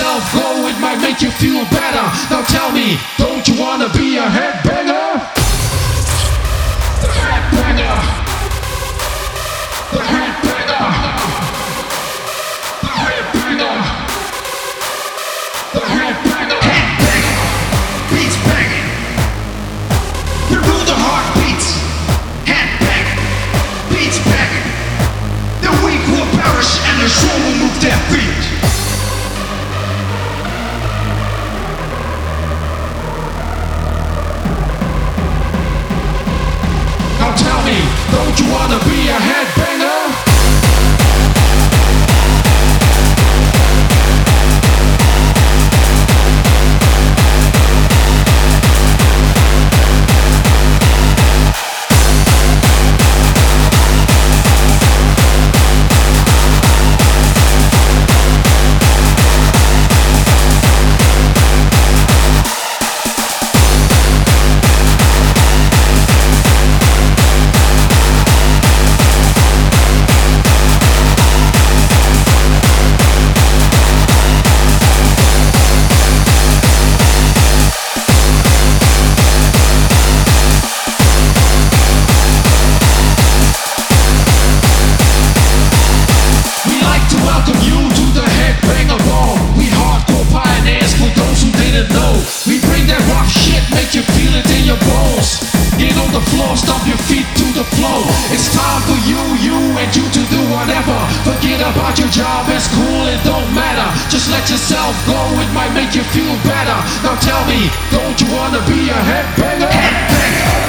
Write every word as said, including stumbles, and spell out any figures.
yourself go, it might make you feel better. Now tell me, don't you wanna be a headbanger? The headbanger. The headbanger. The headbanger. The headbanger. Headbanger. Beats banging. Remove the heartbeats. Headbanger. Beats banging. The weak will perish and the strong will move their feet. Now tell me, don't you wanna be a headbanger? Stomp your feet to the floor. It's time for you, you and you to do whatever. Forget about your job, it's cool, it don't matter. Just let yourself go, it might make you feel better. Now tell me, don't you wanna be a headbanger? Headbanger.